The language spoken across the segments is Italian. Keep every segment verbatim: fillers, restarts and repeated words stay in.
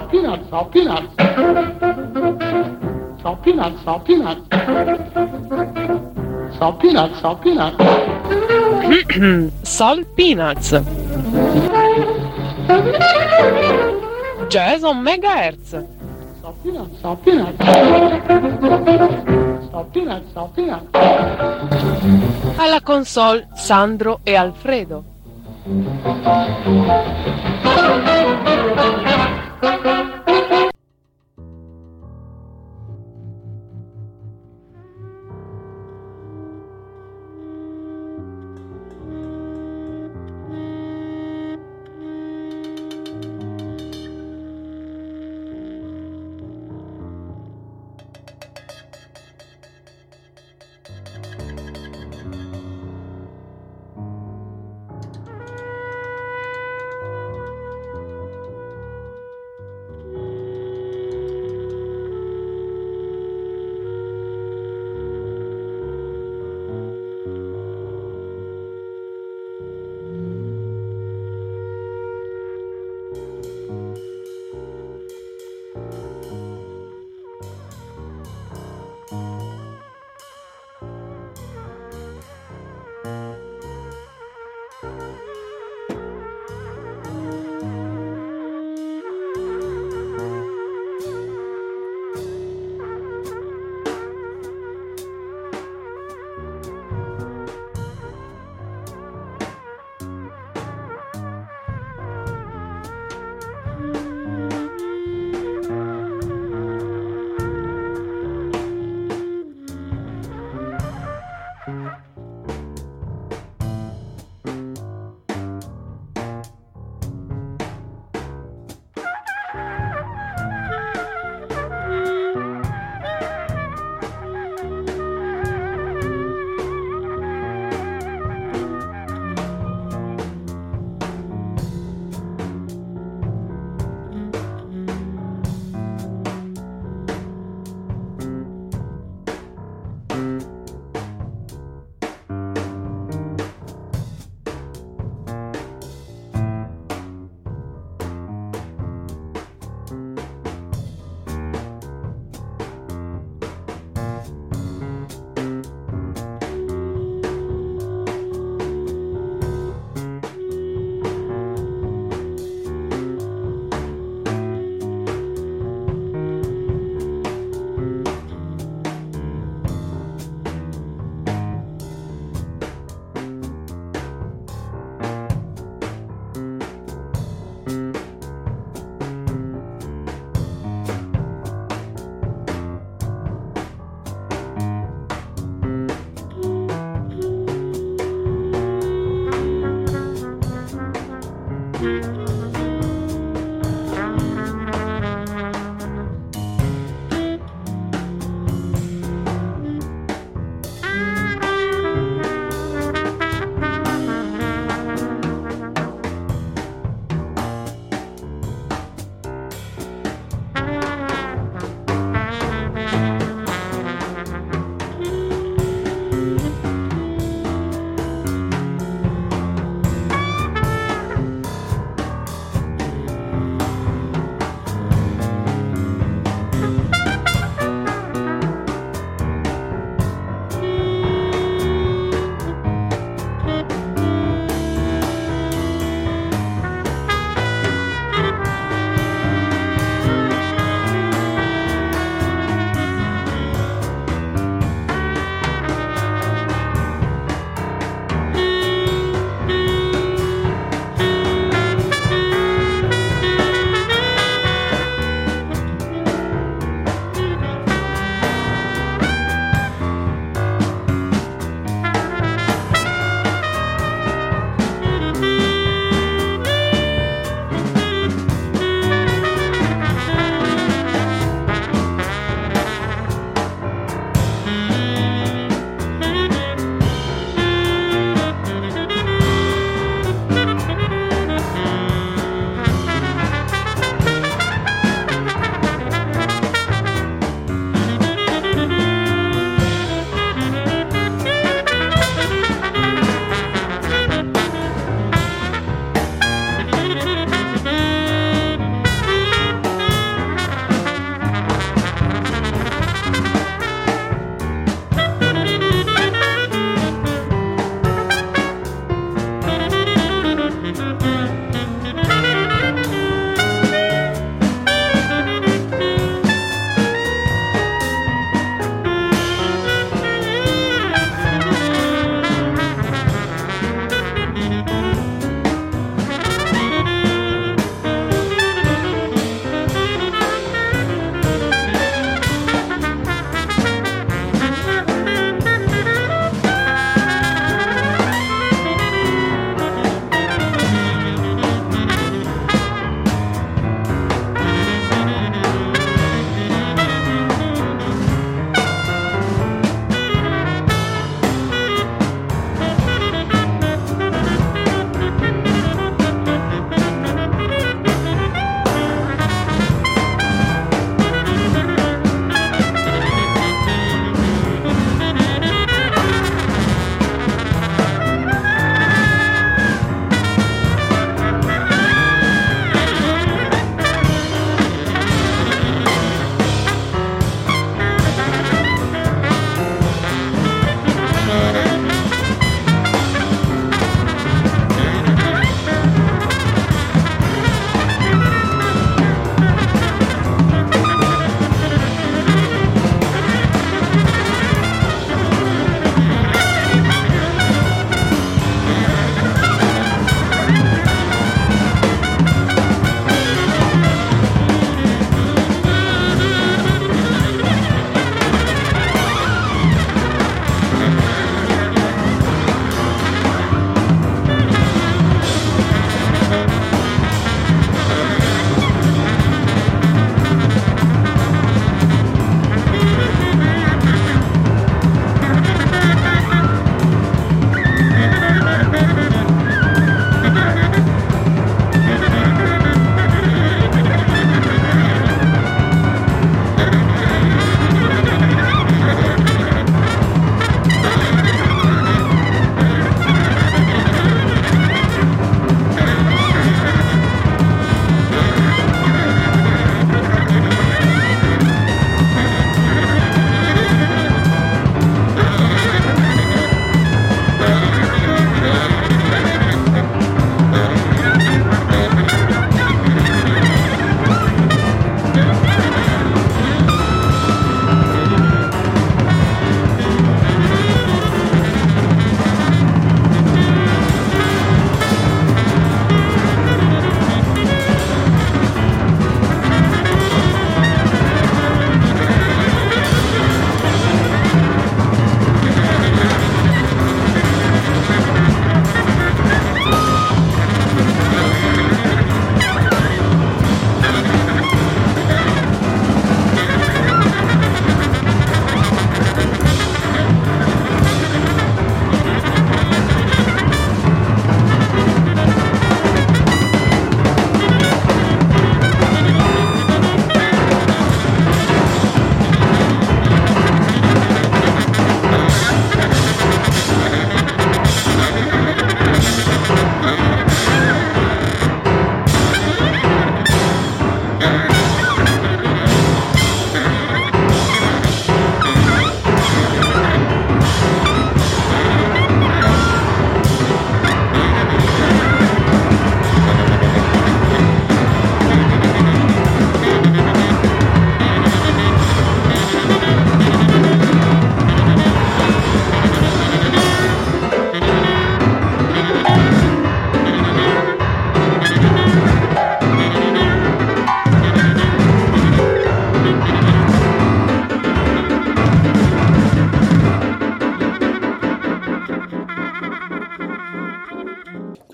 peanuts, salt peanuts. Salt peanuts, salt peanuts. Salt peanuts, salt peanuts. Salt peanuts. Jason Megahertz. Salt peanuts, salt peanuts. Salt peanuts, salt peanuts. Alla console Sandro e Alfredo.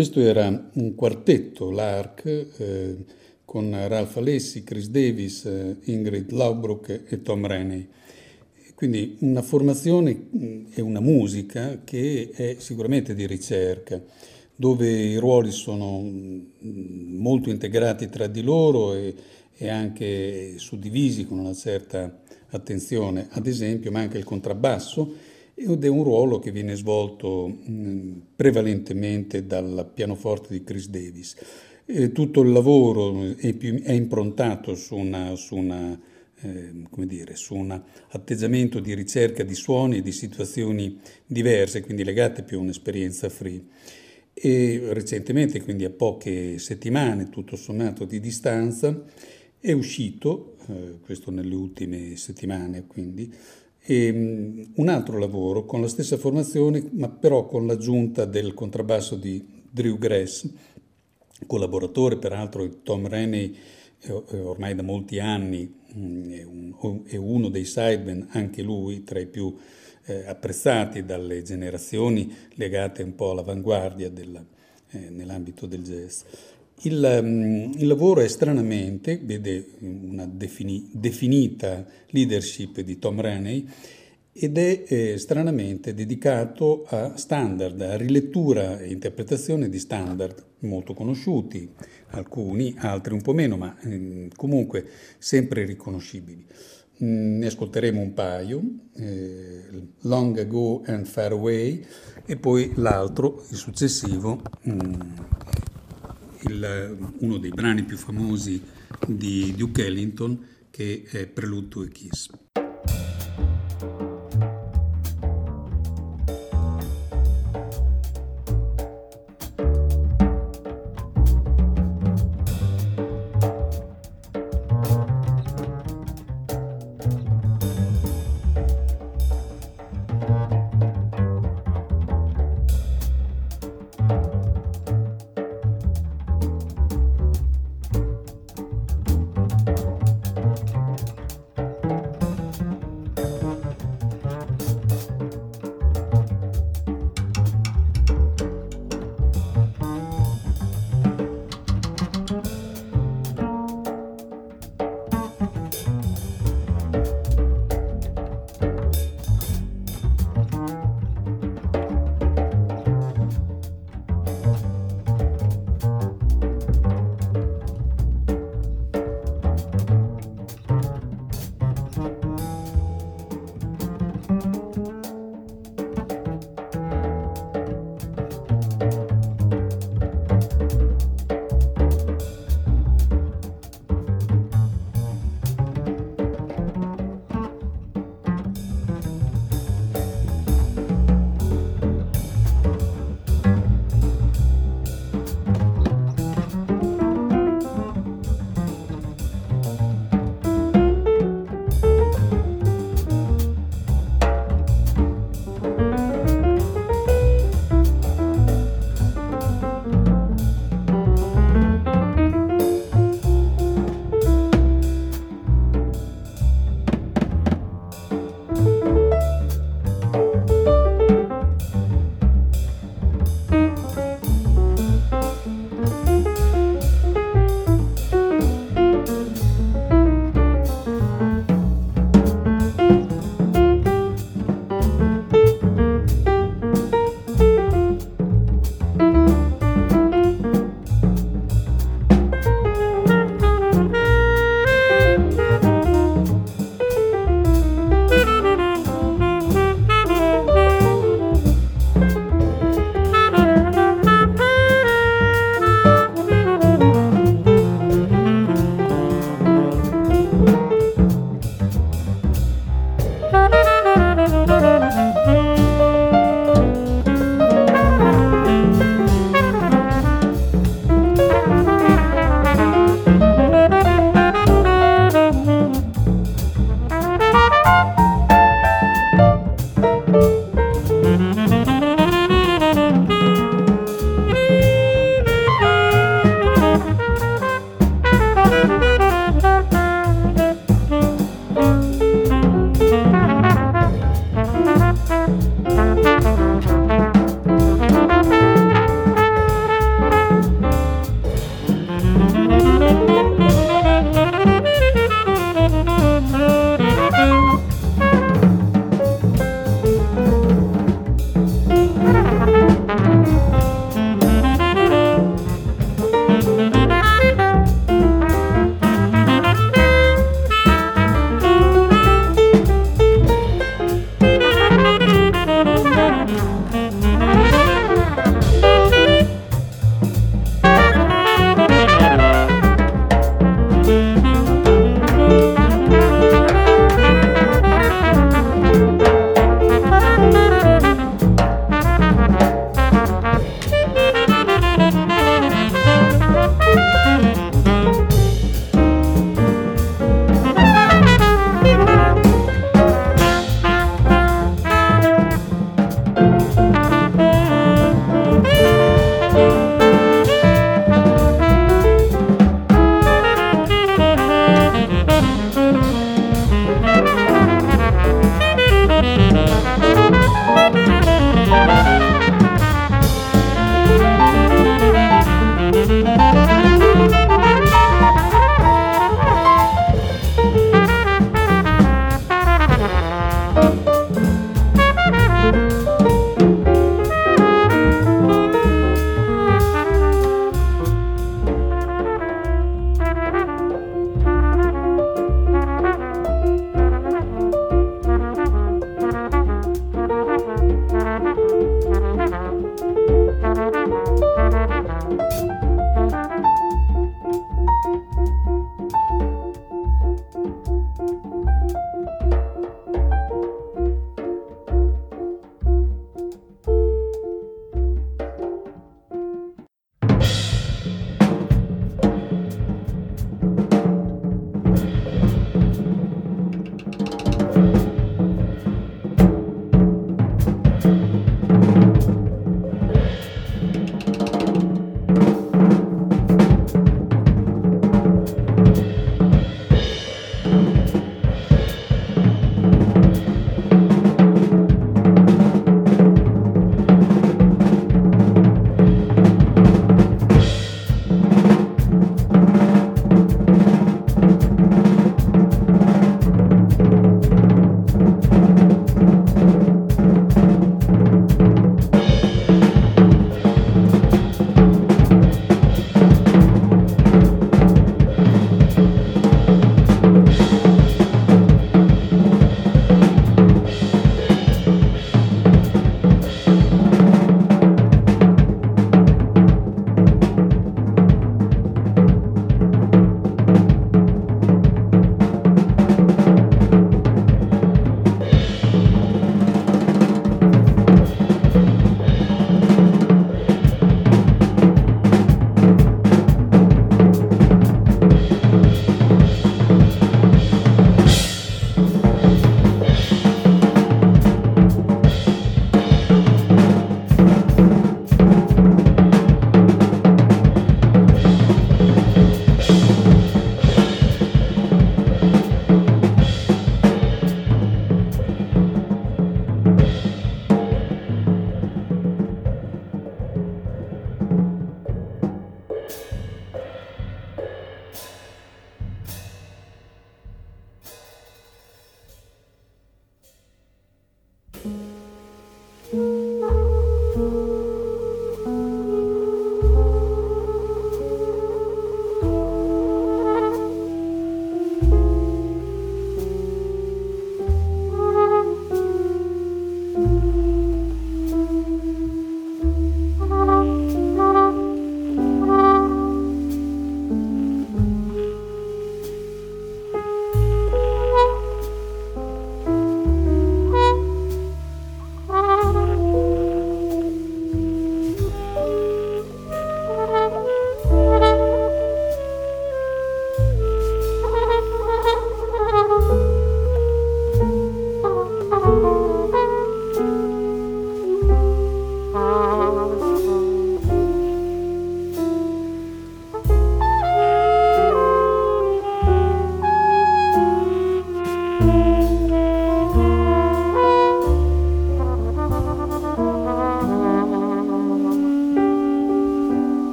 questo era un quartetto, l'A R C, eh, con Ralph Alessi, Chris Davis, eh, Ingrid Laubruck e Tom Rainey. Quindi una formazione e una musica che è sicuramente di ricerca, dove i ruoli sono molto integrati tra di loro e, e anche suddivisi con una certa attenzione. Ad esempio manca il contrabbasso, ed è un ruolo che viene svolto mh, prevalentemente dal pianoforte di Chris Davis. E tutto il lavoro è, più, è improntato su una, su una eh, come dire, su un atteggiamento di ricerca di suoni e di situazioni diverse, quindi legate più a un'esperienza free. E recentemente, quindi a poche settimane, tutto sommato di distanza, è uscito, eh, questo nelle ultime settimane quindi, e, um, un altro lavoro con la stessa formazione, ma però con l'aggiunta del contrabbasso di Drew Grass, collaboratore peraltro di Tom Rainey eh, ormai da molti anni, mh, è, un, è uno dei sidemen, anche lui tra i più eh, apprezzati dalle generazioni legate un po' all'avanguardia della, eh, nell'ambito del jazz. Il, um, il lavoro è stranamente, vede una defini, definita leadership di Tom Rainey ed è eh, stranamente dedicato a standard, a rilettura e interpretazione di standard molto conosciuti, alcuni, altri un po' meno, ma eh, comunque sempre riconoscibili. Mm, ne ascolteremo un paio, eh, Long Ago and Far Away, e poi l'altro, il successivo, mm, il, uno dei brani più famosi di Duke Ellington, che è Prelude to a Kiss.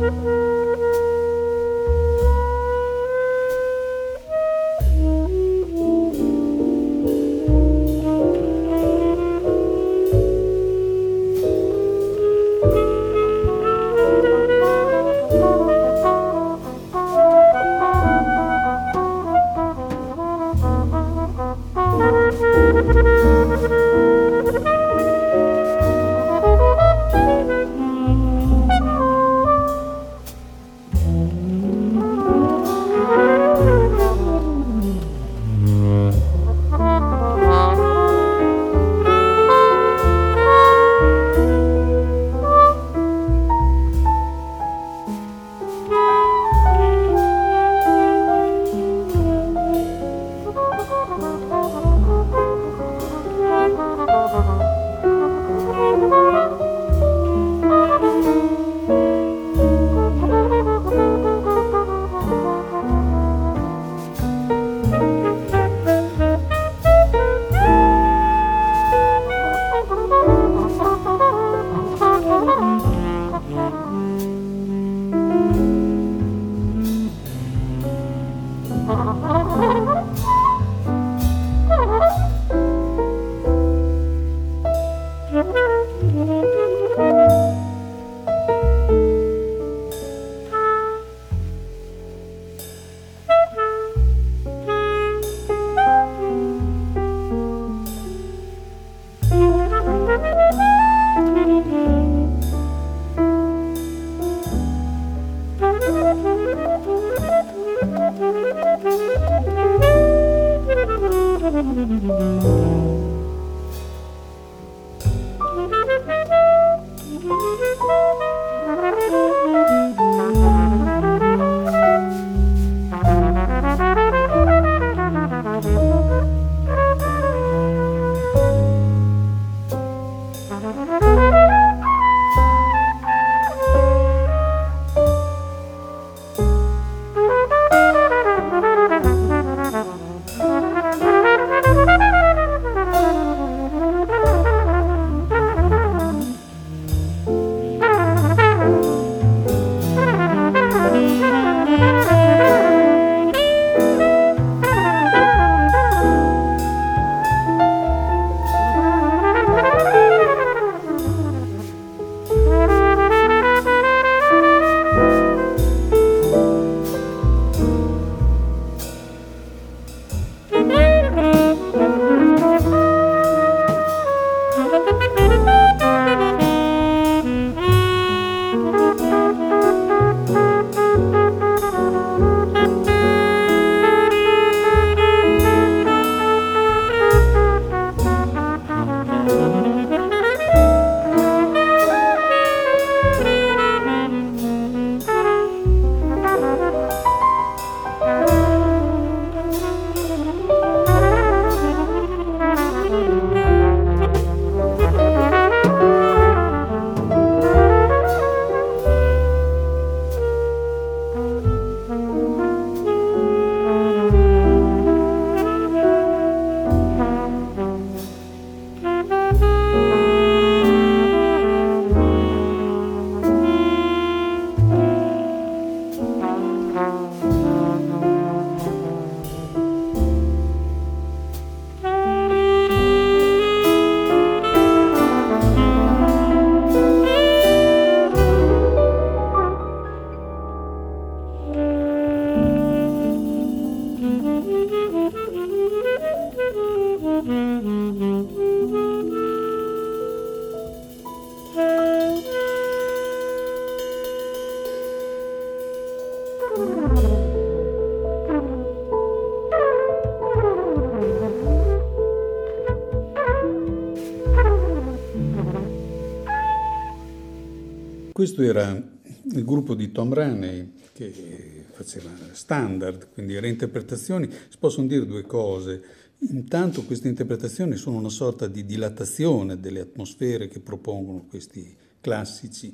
Questo era il gruppo di Tom Raney che faceva standard, quindi reinterpretazioni. Si possono dire due cose. Intanto queste interpretazioni sono una sorta di dilatazione delle atmosfere che propongono questi classici.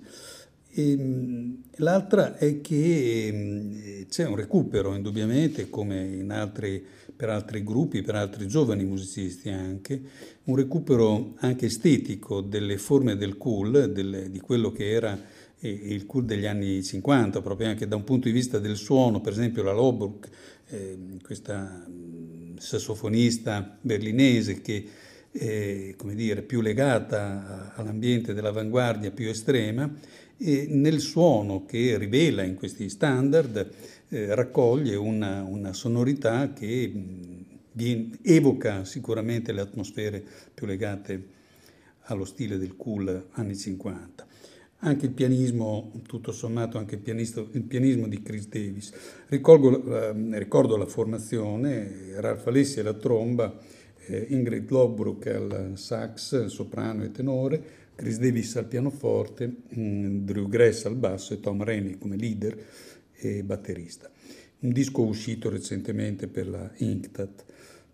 E l'altra è che c'è un recupero, indubbiamente, come in altri, per altri gruppi, per altri giovani musicisti anche, un recupero anche estetico delle forme del cool, delle, di quello che era e, e il cool degli anni cinquanta, proprio anche da un punto di vista del suono. Per esempio la Laubruck, eh, questa sassofonista berlinese che è, come dire, più legata all'ambiente dell'avanguardia più estrema, e nel suono che rivela in questi standard eh, raccoglie una, una sonorità che viene, evoca sicuramente le atmosfere più legate allo stile del cool anni cinquanta. Anche il pianismo, tutto sommato, anche il, pianista, il pianismo di Chris Davis. Ricordo, eh, ricordo la formazione: Ralph Alessi alla tromba, eh, Ingrid Lowbrook al sax, soprano e tenore, Chris Davis al pianoforte, mh, Drew Grass al basso e Tom Rainey come leader e batterista. Un disco uscito recentemente per la Inktat.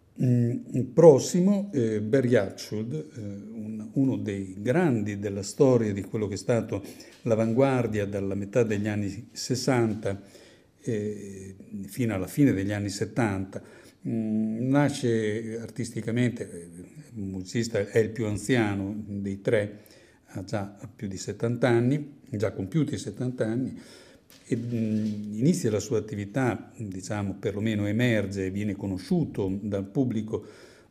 Mm, prossimo, eh, Barry Hatchwood, eh, un, uno dei grandi della storia di quello che è stato l'avanguardia dalla metà degli anni sessanta eh, fino alla fine degli anni settanta. Mm, nasce artisticamente, eh, il musicista è il più anziano dei tre, ha già più di settanta anni, già compiuti settanta anni, e inizia la sua attività, diciamo, perlomeno emerge e viene conosciuto dal pubblico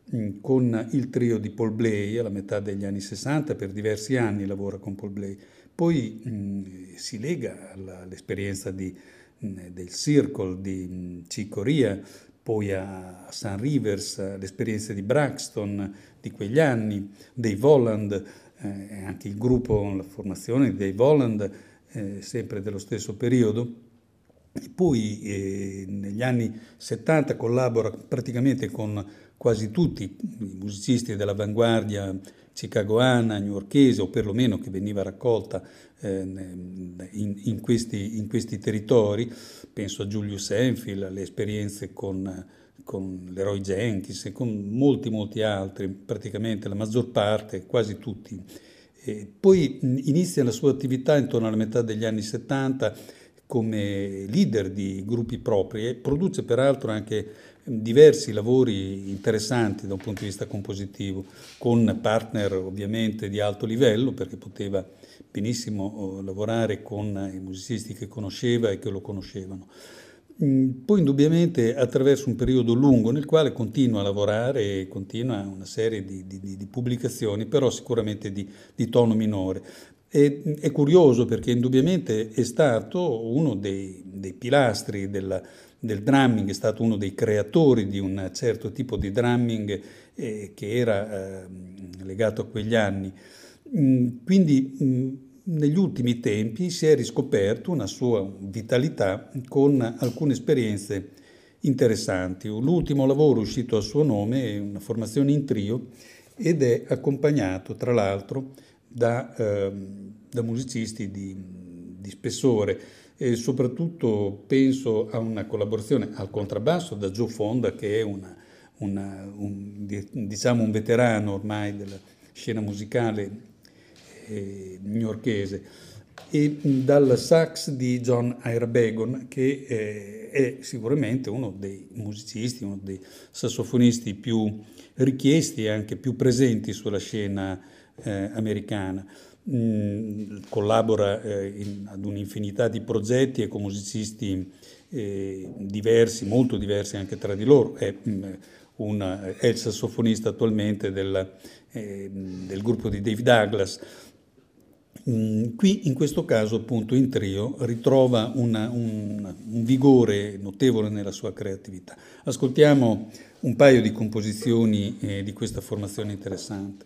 con il trio di Paul Bley alla metà degli anni sessanta. Per diversi anni lavora con Paul Bley, poi mh, si lega alla, all'esperienza di, mh, del Circle di mh, Chick Corea, poi a Sun Rivers, all'esperienza di Braxton di quegli anni, Dave Holland, eh, anche il gruppo, la formazione di Dave Holland, Eh, sempre dello stesso periodo. E poi eh, negli anni settanta collabora praticamente con quasi tutti i musicisti dell'avanguardia chicagoana, newyorkese, o perlomeno che veniva raccolta eh, in, in, questi, in questi territori. Penso a Julius Enfield, alle esperienze con, con Leroy Jenkins e con molti molti altri, praticamente la maggior parte, quasi tutti. E poi inizia la sua attività intorno alla metà degli anni settanta come leader di gruppi propri e produce peraltro anche diversi lavori interessanti da un punto di vista compositivo, con partner ovviamente di alto livello, perché poteva benissimo lavorare con i musicisti che conosceva e che lo conoscevano. Poi indubbiamente attraverso un periodo lungo nel quale continua a lavorare e continua una serie di, di, di pubblicazioni, però sicuramente di, di tono minore. E, è curioso perché indubbiamente è stato uno dei, dei pilastri della, del drumming, è stato uno dei creatori di un certo tipo di drumming eh, che era eh, legato a quegli anni. Quindi mh, negli ultimi tempi si è riscoperto una sua vitalità con alcune esperienze interessanti. L'ultimo lavoro uscito a suo nome è una formazione in trio ed è accompagnato tra l'altro da, eh, da musicisti di, di spessore, e soprattutto penso a una collaborazione al contrabbasso da Joe Fonda, che è una, una, un, diciamo un veterano ormai della scena musicale newyorkese, e dal sax di John Irabegon, che eh, è sicuramente uno dei musicisti, uno dei sassofonisti più richiesti e anche più presenti sulla scena eh, americana. Mm, collabora eh, in, ad un'infinità di progetti e con musicisti eh, diversi, molto diversi anche tra di loro. È, una, è il sassofonista attualmente del, eh, del gruppo di Dave Douglas. Qui in questo caso appunto in trio ritrova una, un, un vigore notevole nella sua creatività. Ascoltiamo un paio di composizioni eh, di questa formazione interessante.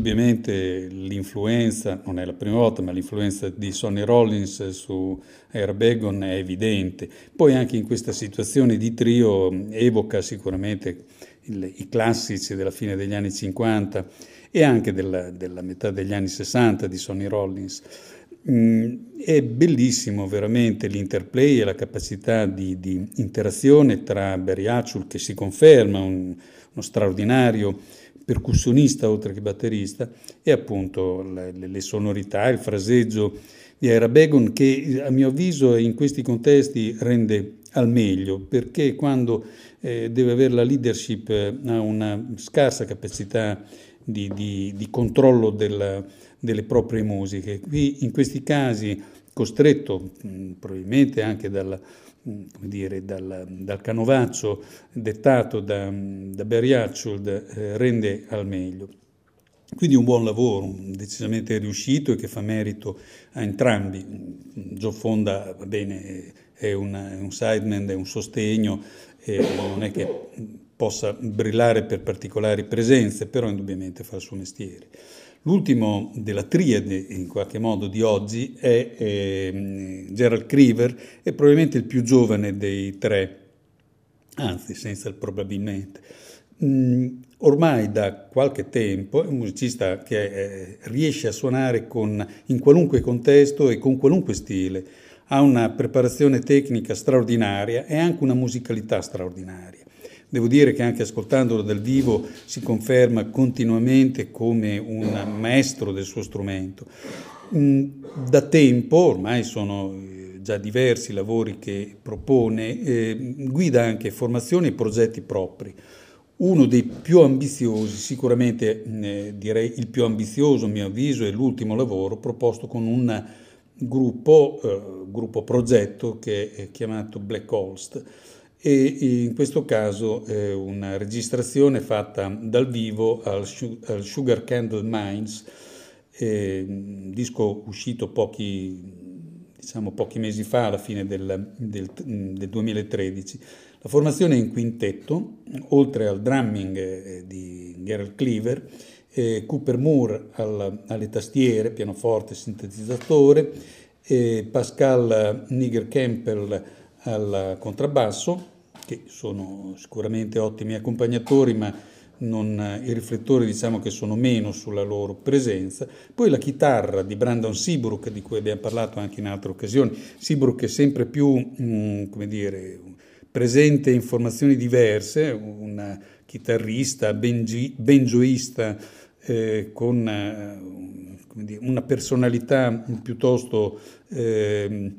indubbiamente l'influenza, non è la prima volta, ma l'influenza di Sonny Rollins su Airbegon è evidente. Poi anche in questa situazione di trio evoca sicuramente il, i classici della fine degli anni cinquanta e anche della, della metà degli anni sessanta di Sonny Rollins. Mm, è bellissimo veramente l'interplay e la capacità di, di interazione tra Barry Hatchell, che si conferma un, uno straordinario percussionista oltre che batterista, e appunto le, le sonorità, il fraseggio di Ira Begon, che a mio avviso in questi contesti rende al meglio, perché quando eh, deve avere la leadership eh, ha una scarsa capacità di, di, di controllo della, delle proprie musiche. Qui in questi casi, costretto mh, probabilmente anche dalla come dire, dal, dal canovaccio dettato da, da Barry Hatchell, eh, rende al meglio. Quindi un buon lavoro, decisamente riuscito e che fa merito a entrambi. Joe Fonda, va bene, è, una, è un sideman, è un sostegno, e non è che possa brillare per particolari presenze, però indubbiamente fa il suo mestiere. L'ultimo della triade, in qualche modo, di oggi è eh, Gerald Creaver, è probabilmente il più giovane dei tre, anzi, senza il probabilmente. Mm, ormai da qualche tempo è un musicista che eh, riesce a suonare con, in qualunque contesto e con qualunque stile. Ha una preparazione tecnica straordinaria e anche una musicalità straordinaria. Devo dire che anche ascoltandolo dal vivo si conferma continuamente come un maestro del suo strumento. Da tempo, ormai sono già diversi i lavori che propone, eh, guida anche formazioni e progetti propri. Uno dei più ambiziosi, sicuramente eh, direi il più ambizioso a mio avviso, è l'ultimo lavoro proposto con un gruppo, eh, gruppo progetto che è chiamato Black Holst, e in questo caso è una registrazione fatta dal vivo al, al Sugar Candle Mines, eh, disco uscito pochi, diciamo, pochi mesi fa, alla fine del, del, del duemilatredici. La formazione è in quintetto, oltre al drumming eh, di Gerald Creaver, eh, Cooper Moore al, alle tastiere, pianoforte, sintetizzatore, eh, Pascal Niger-Campbell al contrabbasso, che sono sicuramente ottimi accompagnatori, ma non, i riflettori diciamo che sono meno sulla loro presenza. Poi la chitarra di Brandon Seabrook, di cui abbiamo parlato anche in altre occasioni. Seabrook è sempre più, mh, come dire, presente in formazioni diverse, un chitarrista, bengi, banjoista, eh, con eh, come dire, una personalità piuttosto eh,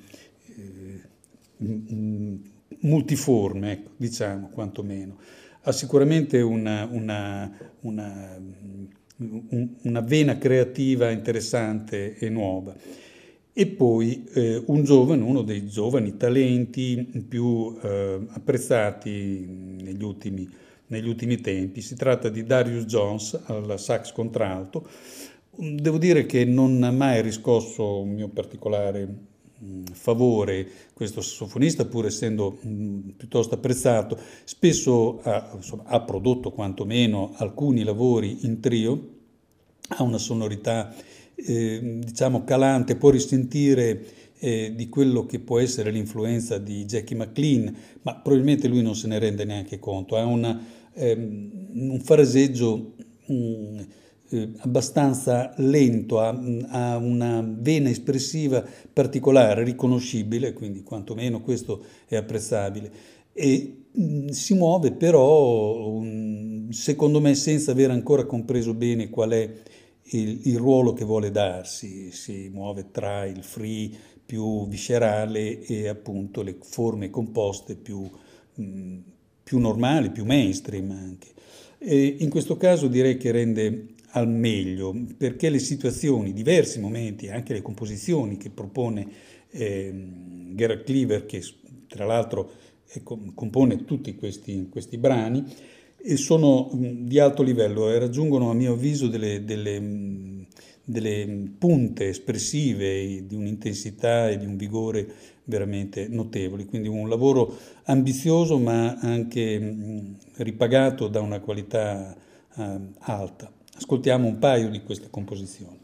multiforme, ecco, diciamo, quantomeno. Ha sicuramente una, una, una, una vena creativa interessante e nuova. E poi eh, un giovane, uno dei giovani talenti più eh, apprezzati negli ultimi, negli ultimi tempi. Si tratta di Darius Jones al sax contralto. Devo dire che non ha mai riscosso un mio particolare favore questo sassofonista, pur essendo mh, piuttosto apprezzato. Spesso ha, insomma, ha prodotto quantomeno alcuni lavori in trio, ha una sonorità eh, diciamo calante, può risentire eh, di quello che può essere l'influenza di Jackie McLean, ma probabilmente lui non se ne rende neanche conto. Ha una, ehm, un fraseggio mh, Eh, abbastanza lento, ha, ha una vena espressiva particolare, riconoscibile, quindi quantomeno questo è apprezzabile, e mh, si muove però, um, secondo me, senza aver ancora compreso bene qual è il, il ruolo che vuole darsi. Si muove tra il free più viscerale e appunto le forme composte più, mh, più normali, più mainstream anche. E in questo caso direi che rende al meglio, perché le situazioni, diversi momenti, anche le composizioni che propone eh, Gerald Creaver, che tra l'altro eh, compone tutti questi, questi brani, e sono mh, di alto livello e raggiungono a mio avviso delle, delle, mh, delle punte espressive di un'intensità e di un vigore veramente notevoli. Quindi un lavoro ambizioso ma anche mh, ripagato da una qualità uh, alta. Ascoltiamo un paio di queste composizioni.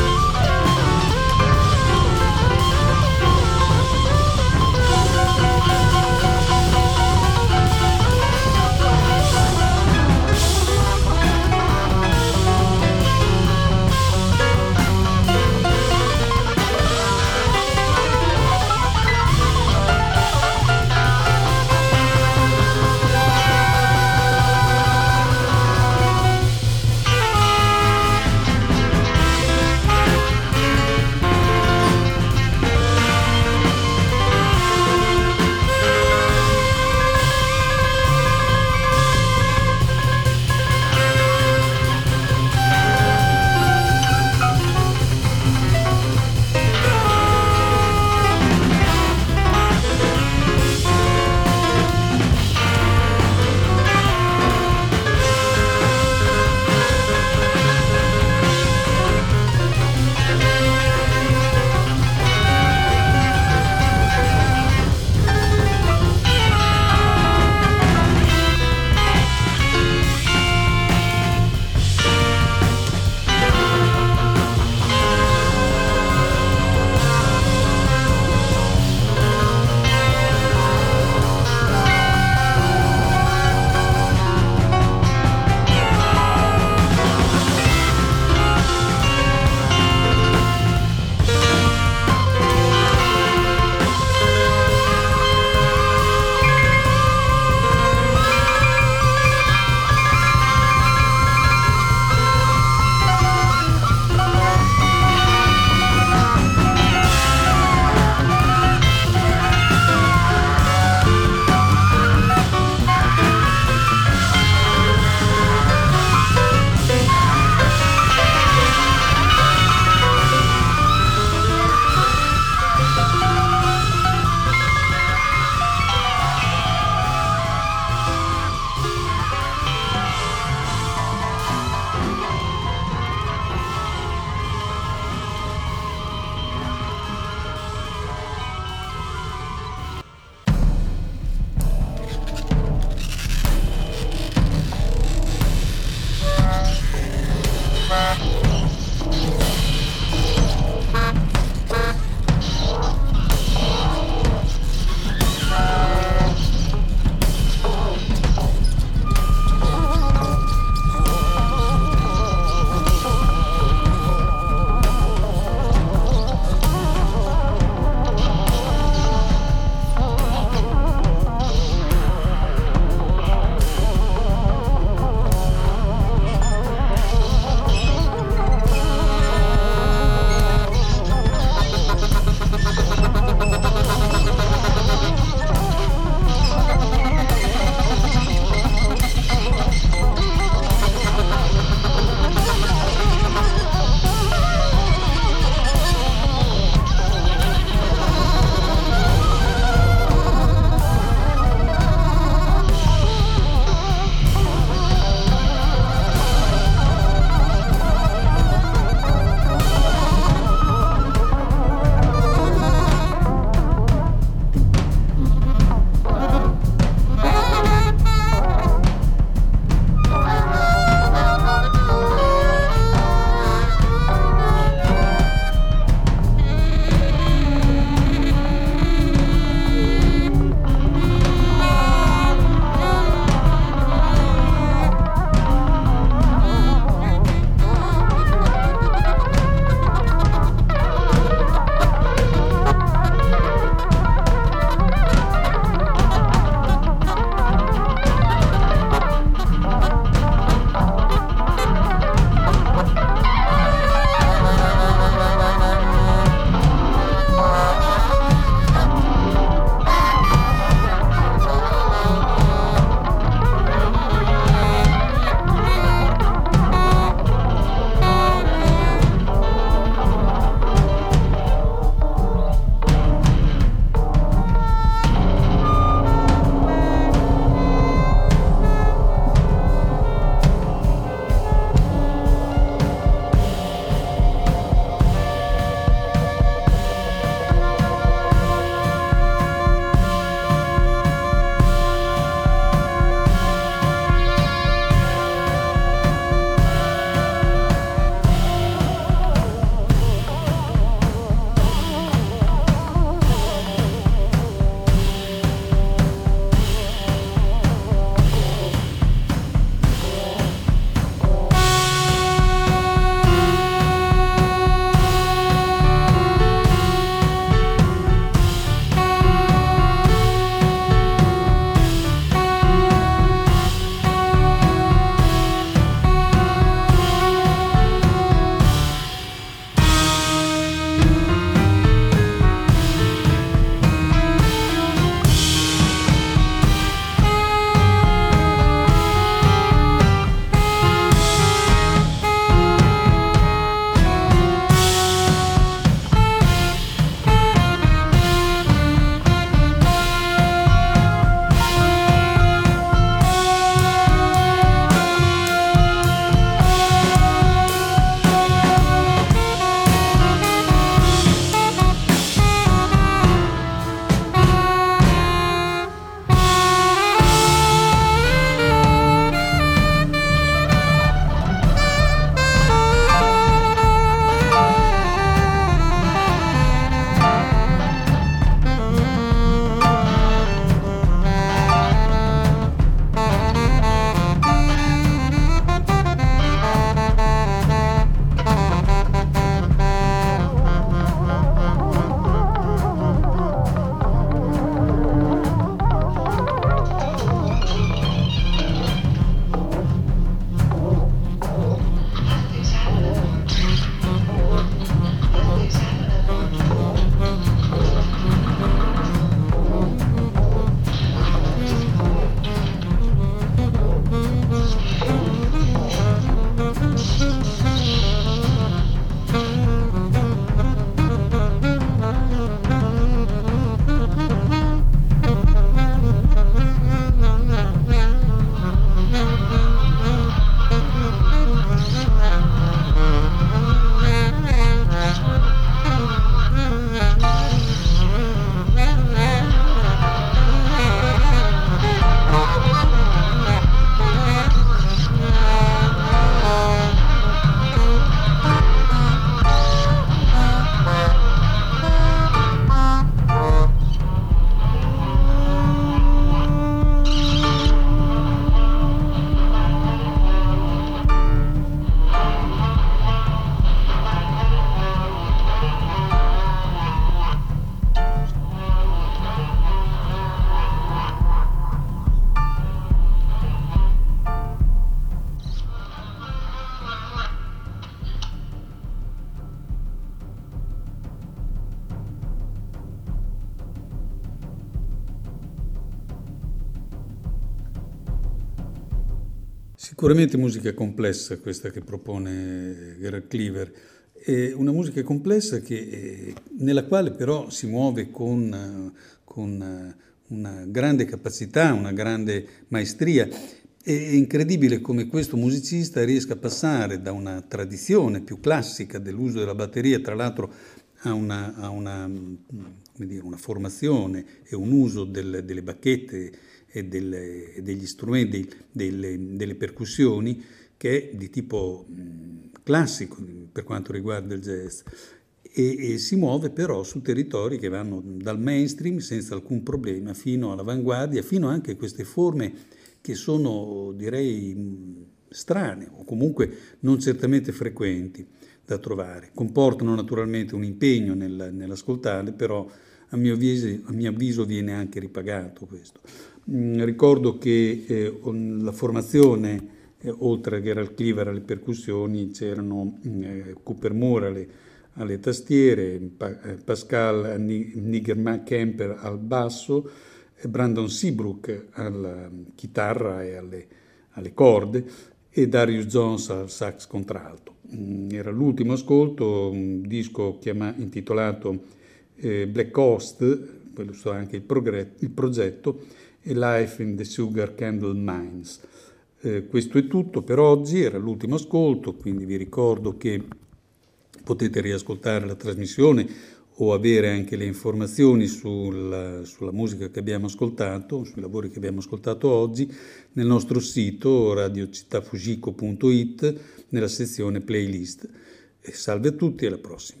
Sicuramente musica complessa questa che propone Gerald Cleaver, è una musica complessa che, eh, nella quale però si muove con, eh, con eh, una grande capacità, una grande maestria. È incredibile come questo musicista riesca a passare da una tradizione più classica dell'uso della batteria, tra l'altro a una, a una, come dire, una formazione e un uso del, delle bacchette e, delle, e degli strumenti, delle, delle percussioni, che è di tipo classico per quanto riguarda il jazz, e, e si muove però su territori che vanno dal mainstream senza alcun problema fino all'avanguardia, fino anche a queste forme che sono, direi, strane o comunque non certamente frequenti da trovare. Comportano naturalmente un impegno nel, nell'ascoltarle, però a mio, avviso, a mio avviso viene anche ripagato questo. Mm, ricordo che eh, la formazione, eh, oltre a Gerald Cleaver alle percussioni, c'erano eh, Cooper Moore alle, alle tastiere, pa- eh, Pascal Niggerman-Kemper al basso, Brandon Seabrook alla chitarra e alle, alle corde e Darius Jones al sax contralto. Era l'ultimo ascolto, un disco chiama, intitolato eh, Black Coast, quello so anche il, progre- il progetto, e Life in the Sugar Candle Mines. Eh, questo è tutto per oggi, era l'ultimo ascolto, quindi vi ricordo che potete riascoltare la trasmissione o avere anche le informazioni sulla, sulla musica che abbiamo ascoltato, sui lavori che abbiamo ascoltato oggi, nel nostro sito radio città fugico punto it, nella sezione playlist. E salve a tutti e alla prossima.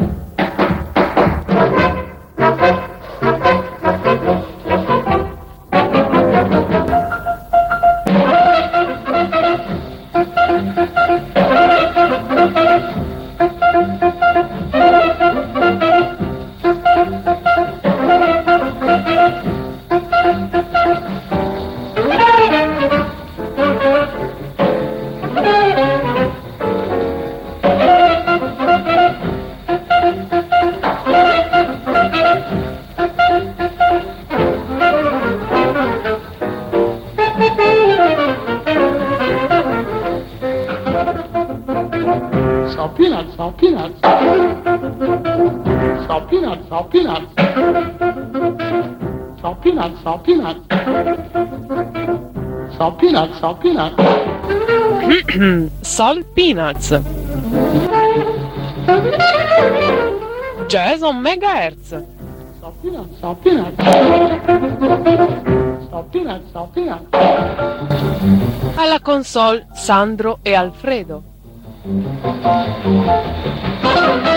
Salt peanuts, salt peanuts. Salt peanuts, salt peanuts. Salt peanuts, salt peanuts. Salt peanuts, salt peanuts. Salt Peanuts. Jazz on megahertz. Salt peanuts, salt peanuts. Salt peanuts, salt peanuts. Alla console Sandro e Alfredo.